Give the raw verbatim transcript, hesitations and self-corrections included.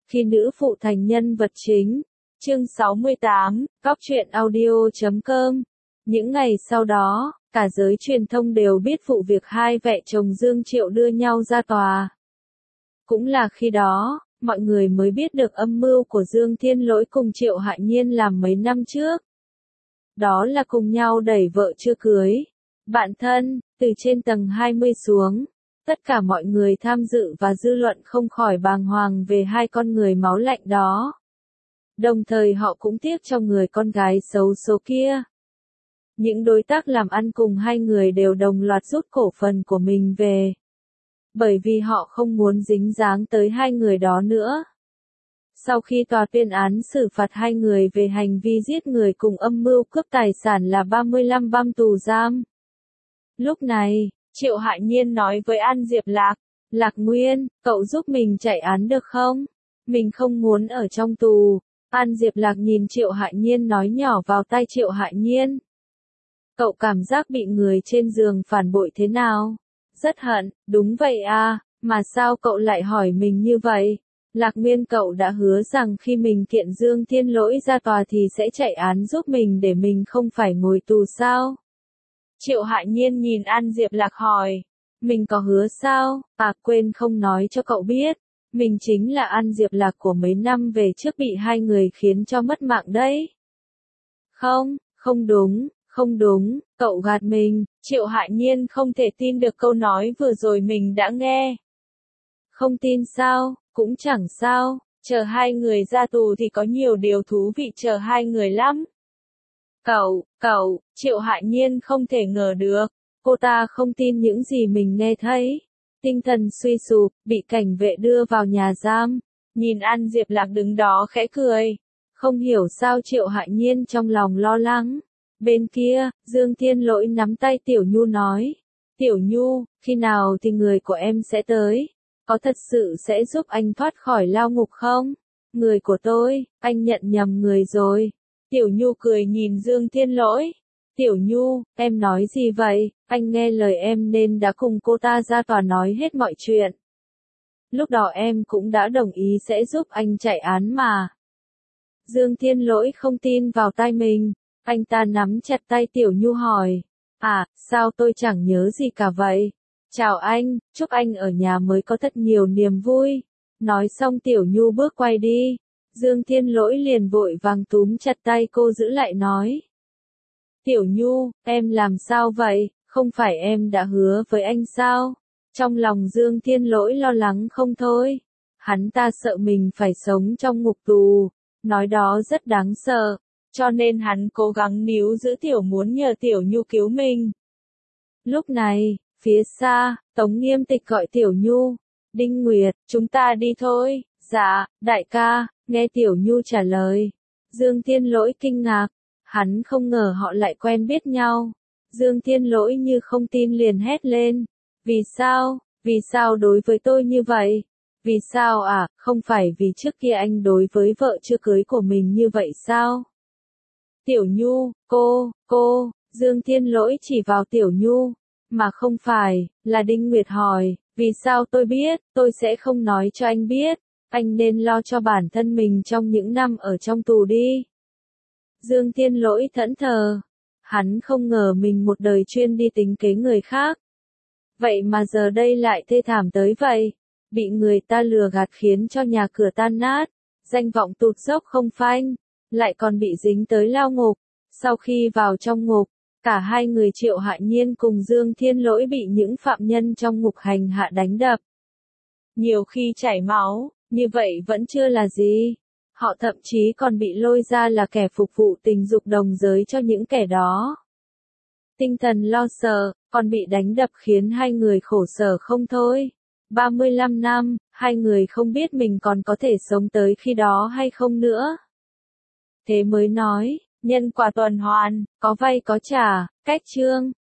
Khi nữ phụ thành nhân vật chính. Chương sáu mươi tám, Cóc truyện audio chấm com. Những ngày sau đó, cả giới truyền thông đều biết vụ việc hai vợ chồng Dương Triệu đưa nhau ra tòa. Cũng là khi đó, mọi người mới biết được âm mưu của Dương Thiên Lỗi cùng Triệu Hạ Nhiên làm mấy năm trước. Đó là cùng nhau đẩy vợ chưa cưới. Bạn thân, từ trên tầng hai mươi xuống. Tất cả mọi người tham dự và dư luận không khỏi bàng hoàng về hai con người máu lạnh đó. Đồng thời họ cũng tiếc cho người con gái xấu số kia. Những đối tác làm ăn cùng hai người đều đồng loạt rút cổ phần của mình về. Bởi vì họ không muốn dính dáng tới hai người đó nữa. Sau khi tòa tuyên án xử phạt hai người về hành vi giết người cùng âm mưu cướp tài sản là ba mươi lăm năm tù giam. Lúc này, Triệu Hạ Nhiên nói với An Diệp Lạc, Lạc Nguyên, cậu giúp mình chạy án được không? Mình không muốn ở trong tù. An Diệp Lạc nhìn Triệu Hạ Nhiên nói nhỏ vào tai Triệu Hạ Nhiên. Cậu cảm giác bị người trên giường phản bội thế nào? Rất hận, đúng vậy à, mà sao cậu lại hỏi mình như vậy? Lạc Nguyên, cậu đã hứa rằng khi mình kiện Dương Thiên Lỗi ra tòa thì sẽ chạy án giúp mình để mình không phải ngồi tù sao? Triệu Hạ Nhiên nhìn An Diệp Lạc hỏi, mình có hứa sao? À, quên không nói cho cậu biết, mình chính là An Diệp Lạc của mấy năm về trước bị hai người khiến cho mất mạng đấy. Không, không đúng, không đúng, cậu gạt mình. Triệu Hạ Nhiên không thể tin được câu nói vừa rồi mình đã nghe. Không tin sao, cũng chẳng sao, chờ hai người ra tù thì có nhiều điều thú vị chờ hai người lắm. Cậu, cậu, Triệu Hạ Nhiên không thể ngờ được, cô ta không tin những gì mình nghe thấy. Tinh thần suy sụp, bị cảnh vệ đưa vào nhà giam, nhìn An Diệp Lạc đứng đó khẽ cười. Không hiểu sao Triệu Hạ Nhiên trong lòng lo lắng. Bên kia, Dương Thiên Lỗi nắm tay Tiểu Nhu nói, Tiểu Nhu, khi nào thì người của em sẽ tới? Có thật sự sẽ giúp anh thoát khỏi lao ngục không? Người của tôi, anh nhận nhầm người rồi. Tiểu Nhu cười nhìn Dương Thiên Lỗi. Tiểu Nhu, em nói gì vậy? Anh nghe lời em nên đã cùng cô ta ra tòa nói hết mọi chuyện. Lúc đó em cũng đã đồng ý sẽ giúp anh chạy án mà. Dương Thiên Lỗi không tin vào tai mình. Anh ta nắm chặt tay Tiểu Nhu hỏi. À, sao tôi chẳng nhớ gì cả vậy? Chào anh, chúc anh ở nhà mới có thật nhiều niềm vui. Nói xong Tiểu Nhu bước quay đi. Dương Thiên Lỗi liền vội vàng túm chặt tay cô giữ lại nói. Tiểu Nhu, em làm sao vậy? Không phải em đã hứa với anh sao? Trong lòng Dương Thiên Lỗi lo lắng không thôi. Hắn ta sợ mình phải sống trong ngục tù. Nói đó rất đáng sợ. Cho nên hắn cố gắng níu giữ Tiểu muốn nhờ Tiểu Nhu cứu mình. Lúc này, phía xa, Tống Nghiêm Tịch gọi Tiểu Nhu. Đinh Nguyệt, chúng ta đi thôi. Dạ, đại ca, nghe Tiểu Nhu trả lời. Dương Thiên Lỗi kinh ngạc. Hắn không ngờ họ lại quen biết nhau. Dương Thiên Lỗi như không tin liền hét lên. Vì sao? Vì sao đối với tôi như vậy? Vì sao à? Không phải vì trước kia anh đối với vợ chưa cưới của mình như vậy sao? Tiểu Nhu, cô, cô, Dương Thiên Lỗi chỉ vào Tiểu Nhu. Mà không phải, là Đinh Nguyệt hỏi, vì sao tôi biết, tôi sẽ không nói cho anh biết. Anh nên lo cho bản thân mình trong những năm ở trong tù đi. Dương Thiên Lỗi thẫn thờ. Hắn không ngờ mình một đời chuyên đi tính kế người khác. Vậy mà giờ đây lại thê thảm tới vậy. Bị người ta lừa gạt khiến cho nhà cửa tan nát. Danh vọng tụt dốc không phanh. Lại còn bị dính tới lao ngục. Sau khi vào trong ngục, cả hai người Triệu Hạ Nhiên cùng Dương Thiên Lỗi bị những phạm nhân trong ngục hành hạ đánh đập. Nhiều khi chảy máu, như vậy vẫn chưa là gì. Họ thậm chí còn bị lôi ra là kẻ phục vụ tình dục đồng giới cho những kẻ đó. Tinh thần lo sợ, còn bị đánh đập khiến hai người khổ sở không thôi. ba mươi lăm năm, hai người không biết mình còn có thể sống tới khi đó hay không nữa. Thế mới nói, nhân quả tuần hoàn, có vay có trả, cách chương.